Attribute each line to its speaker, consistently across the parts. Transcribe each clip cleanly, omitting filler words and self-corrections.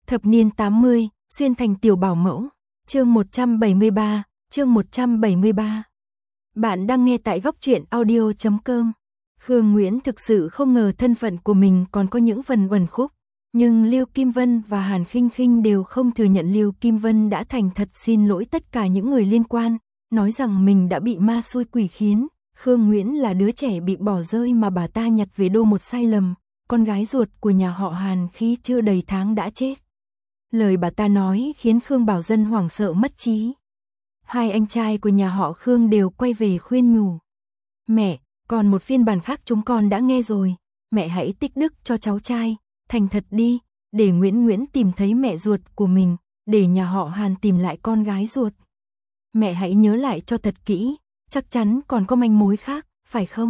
Speaker 1: Thập niên 80, xuyên thành tiểu bảo mẫu. Chương 173, chương 173. Bạn đang nghe tại góc truyện audio.com. Khương Nguyễn thực sự không ngờ thân phận của mình còn có những phần uẩn khúc, nhưng Lưu Kim Vân và Hàn Khinh Khinh đều không thừa nhận. Lưu Kim Vân đã thành thật xin lỗi tất cả những người liên quan, nói rằng mình đã bị ma xui quỷ khiến. Khương Nguyễn là đứa trẻ bị bỏ rơi mà bà ta nhặt về đô một sai lầm, con gái ruột của nhà họ Hàn khi chưa đầy tháng đã chết. Lời bà ta nói khiến Khương Bảo Dân hoảng sợ mất trí. Hai anh trai của nhà họ Khương đều quay về khuyên nhủ. Mẹ, còn một phiên bản khác chúng con đã nghe rồi, mẹ hãy tích đức cho cháu trai, thành thật đi, để Nguyễn tìm thấy mẹ ruột của mình, để nhà họ Hàn tìm lại con gái ruột. Mẹ hãy nhớ lại cho thật kỹ, chắc chắn còn có manh mối khác, phải không?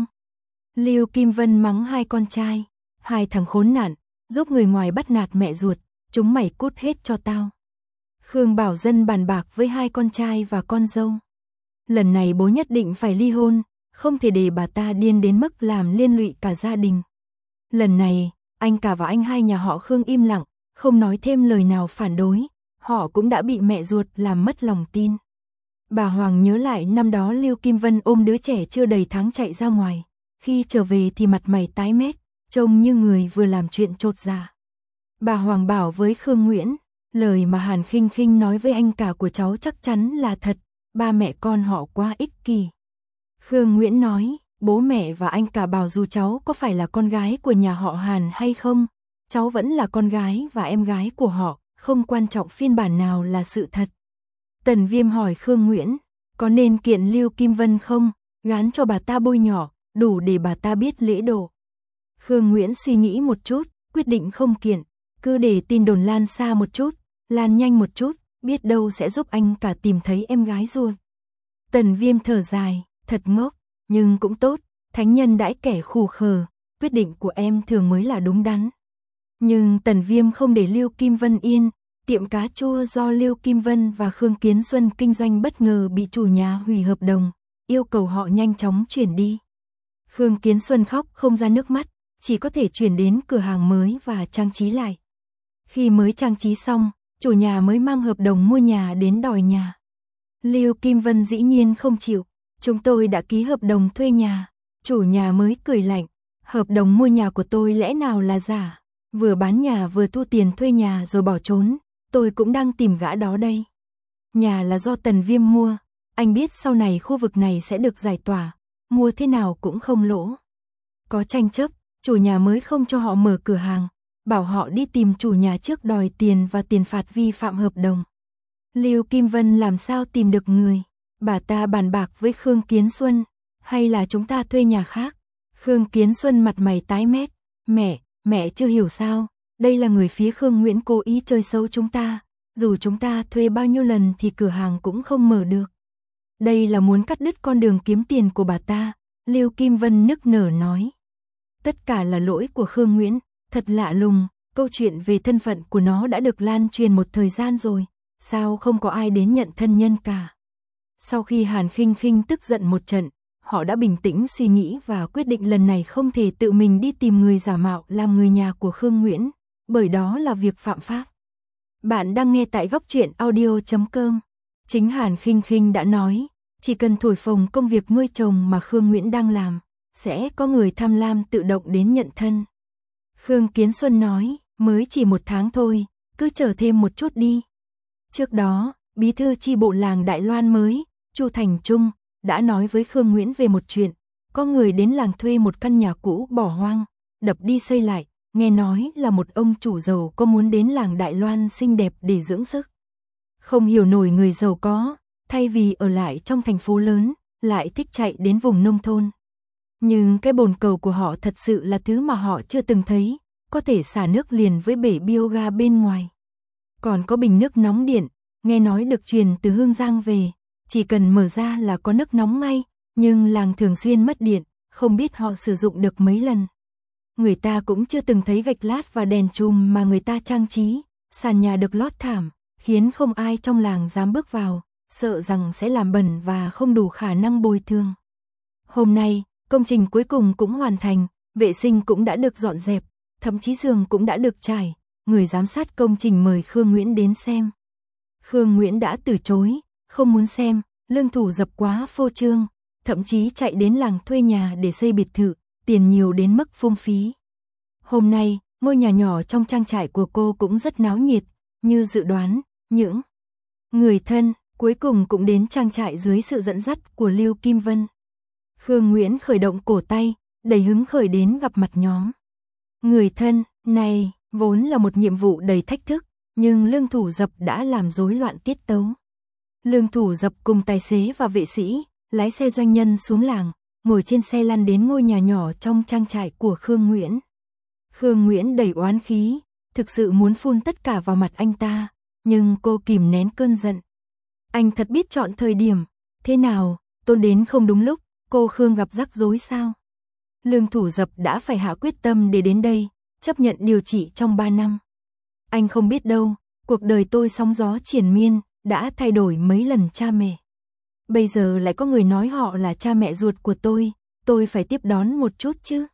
Speaker 1: Lưu Kim Vân mắng hai con trai, hai thằng khốn nạn, giúp người ngoài bắt nạt mẹ ruột, chúng mày cút hết cho tao. Khương Bảo Dân bàn bạc với hai con trai và con dâu. Lần này bố nhất định phải ly hôn, không thể để bà ta điên đến mức làm liên lụy cả gia đình. Lần này, anh cả và anh hai nhà họ Khương im lặng, không nói thêm lời nào phản đối, họ cũng đã bị mẹ ruột làm mất lòng tin. Bà Hoàng nhớ lại năm đó Lưu Kim Vân ôm đứa trẻ chưa đầy tháng chạy ra ngoài, khi trở về thì mặt mày tái mét, trông như người vừa làm chuyện chột dạ. Bà Hoàng bảo với Khương Nguyễn, lời mà Hàn Khinh Khinh nói với anh cả của cháu chắc chắn là thật, ba mẹ con họ quá ích kỷ. Khương Nguyễn nói, bố mẹ và anh cả bảo dù cháu có phải là con gái của nhà họ Hàn hay không, cháu vẫn là con gái và em gái của họ, không quan trọng phiên bản nào là sự thật. Tần Viêm hỏi Khương Nguyễn, có nên kiện Lưu Kim Vân không, gán cho bà ta bôi nhỏ, đủ để bà ta biết lễ độ. Khương Nguyễn suy nghĩ một chút, quyết định không kiện, cứ để tin đồn lan xa một chút, lan nhanh một chút, biết đâu sẽ giúp anh cả tìm thấy em gái ruột. Tần Viêm thở dài, thật ngốc, nhưng cũng tốt, thánh nhân đãi kẻ khù khờ, quyết định của em thường mới là đúng đắn. Nhưng Tần Viêm không để Lưu Kim Vân yên, tiệm cá chua do Lưu Kim Vân và Khương Kiến Xuân kinh doanh bất ngờ bị chủ nhà hủy hợp đồng, yêu cầu họ nhanh chóng chuyển đi. Khương Kiến Xuân khóc không ra nước mắt, chỉ có thể chuyển đến cửa hàng mới và trang trí lại. Khi mới trang trí xong, chủ nhà mới mang hợp đồng mua nhà đến đòi nhà. Lưu Kim Vân dĩ nhiên không chịu, chúng tôi đã ký hợp đồng thuê nhà. Chủ nhà mới cười lạnh, hợp đồng mua nhà của tôi lẽ nào là giả, vừa bán nhà vừa thu tiền thuê nhà rồi bỏ trốn, tôi cũng đang tìm gã đó đây. Nhà là do Tần Viêm mua, anh biết sau này khu vực này sẽ được giải tỏa, mua thế nào cũng không lỗ. Có tranh chấp, chủ nhà mới không cho họ mở cửa hàng, bảo họ đi tìm chủ nhà trước đòi tiền và tiền phạt vi phạm hợp đồng. Lưu Kim Vân làm sao tìm được người? Bà ta bàn bạc với Khương Kiến Xuân, hay là chúng ta thuê nhà khác? Khương Kiến Xuân mặt mày tái mét, mẹ chưa hiểu sao, đây là người phía Khương Nguyễn cố ý chơi xấu chúng ta, dù chúng ta thuê bao nhiêu lần thì cửa hàng cũng không mở được. Đây là muốn cắt đứt con đường kiếm tiền của bà ta, Lưu Kim Vân nức nở nói. Tất cả là lỗi của Khương Nguyễn, thật lạ lùng, câu chuyện về thân phận của nó đã được lan truyền một thời gian rồi, sao không có ai đến nhận thân nhân cả. Sau khi Hàn Khinh Khinh tức giận một trận, họ đã bình tĩnh suy nghĩ và quyết định lần này không thể tự mình đi tìm người giả mạo làm người nhà của Khương Nguyễn, bởi đó là việc phạm pháp. Bạn đang nghe tại góc truyện audio.com. Chính Hàn Khinh Khinh đã nói, chỉ cần thổi phồng công việc nuôi chồng mà Khương Nguyễn đang làm, sẽ có người tham lam tự động đến nhận thân. Khương Kiến Xuân nói, mới chỉ 1 tháng thôi, cứ chờ thêm một chút đi. Trước đó, bí thư chi bộ làng Đại Loan mới, Chu Thành Trung, đã nói với Khương Nguyễn về một chuyện, có người đến làng thuê một căn nhà cũ bỏ hoang, đập đi xây lại, nghe nói là một ông chủ giàu có muốn đến làng Đại Loan xinh đẹp để dưỡng sức. Không hiểu nổi người giàu có, thay vì ở lại trong thành phố lớn, lại thích chạy đến vùng nông thôn. Nhưng cái bồn cầu của họ thật sự là thứ mà họ chưa từng thấy, có thể xả nước liền với bể bioga bên ngoài. Còn có bình nước nóng điện, nghe nói được truyền từ Hương Giang về, chỉ cần mở ra là có nước nóng ngay, nhưng làng thường xuyên mất điện, không biết họ sử dụng được mấy lần. Người ta cũng chưa từng thấy gạch lát và đèn chùm mà người ta trang trí, sàn nhà được lót thảm, khiến không ai trong làng dám bước vào, sợ rằng sẽ làm bẩn và không đủ khả năng bồi thường. Hôm nay, công trình cuối cùng cũng hoàn thành, vệ sinh cũng đã được dọn dẹp, thậm chí giường cũng đã được trải, người giám sát công trình mời Khương Nguyễn đến xem. Khương Nguyễn đã từ chối, không muốn xem, Lương Thủ Dập quá phô trương, thậm chí chạy đến làng thuê nhà để xây biệt thự, tiền nhiều đến mức phung phí. Hôm nay, ngôi nhà nhỏ trong trang trại của cô cũng rất náo nhiệt, như dự đoán, những người thân cuối cùng cũng đến trang trại dưới sự dẫn dắt của Lưu Kim Vân. Khương Nguyễn khởi động cổ tay, đầy hứng khởi đến gặp mặt nhóm người thân này, vốn là một nhiệm vụ đầy thách thức, nhưng Lương Thủ Dập đã làm rối loạn tiết tấu. Lương Thủ Dập cùng tài xế và vệ sĩ, lái xe doanh nhân xuống làng, ngồi trên xe lăn đến ngôi nhà nhỏ trong trang trại của Khương Nguyễn. Khương Nguyễn đầy oán khí, thực sự muốn phun tất cả vào mặt anh ta, nhưng cô kìm nén cơn giận. Anh thật biết chọn thời điểm, thế nào, tôi đến không đúng lúc, cô Khương gặp rắc rối sao? Lương Thủ Dập đã phải hạ quyết tâm để đến đây, chấp nhận điều trị trong 3 năm. Anh không biết đâu, cuộc đời tôi sóng gió triền miên, đã thay đổi mấy lần cha mẹ. Bây giờ lại có người nói họ là cha mẹ ruột của tôi phải tiếp đón một chút chứ.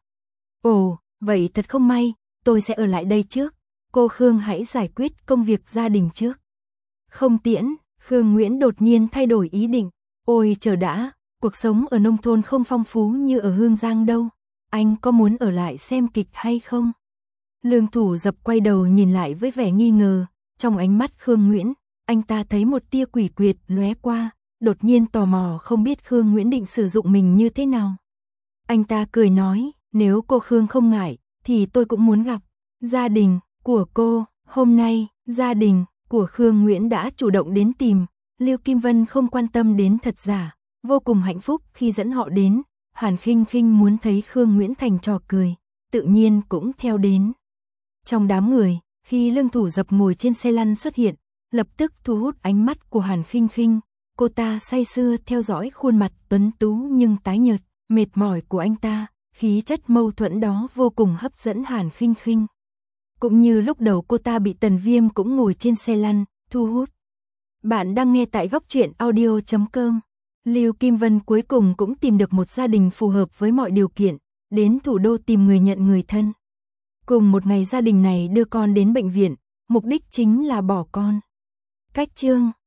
Speaker 1: Ồ, vậy thật không may, tôi sẽ ở lại đây trước, cô Khương hãy giải quyết công việc gia đình trước. Không tiễn, Khương Nguyễn đột nhiên thay đổi ý định, ôi chờ đã, cuộc sống ở nông thôn không phong phú như ở Hương Giang đâu, anh có muốn ở lại xem kịch hay không? Lương Thủ Dập quay đầu nhìn lại với vẻ nghi ngờ, trong ánh mắt Khương Nguyễn, anh ta thấy một tia quỷ quyệt lóe qua, đột nhiên tò mò không biết Khương Nguyễn định sử dụng mình như thế nào. Anh ta cười nói, nếu cô Khương không ngại, thì tôi cũng muốn gặp gia đình của cô. Hôm nay, gia đình của Khương Nguyễn đã chủ động đến tìm, Lưu Kim Vân không quan tâm đến thật giả, vô cùng hạnh phúc khi dẫn họ đến. Hàn Khinh Khinh muốn thấy Khương Nguyễn thành trò cười, tự nhiên cũng theo đến. Trong đám người, khi Lương Thủ Dập ngồi trên xe lăn xuất hiện, lập tức thu hút ánh mắt của Hàn Khinh Khinh. Cô ta say sưa theo dõi khuôn mặt tuấn tú nhưng tái nhợt, mệt mỏi của anh ta, khí chất mâu thuẫn đó vô cùng hấp dẫn Hàn Khinh Khinh. Cũng như lúc đầu cô ta bị Tần Viêm cũng ngồi trên xe lăn, thu hút. Bạn đang nghe tại góc truyện audio.com. Lưu Kim Vân cuối cùng cũng tìm được một gia đình phù hợp với mọi điều kiện, đến thủ đô tìm người nhận người thân. Cùng một ngày gia đình này đưa con đến bệnh viện, mục đích chính là bỏ con. Cách chương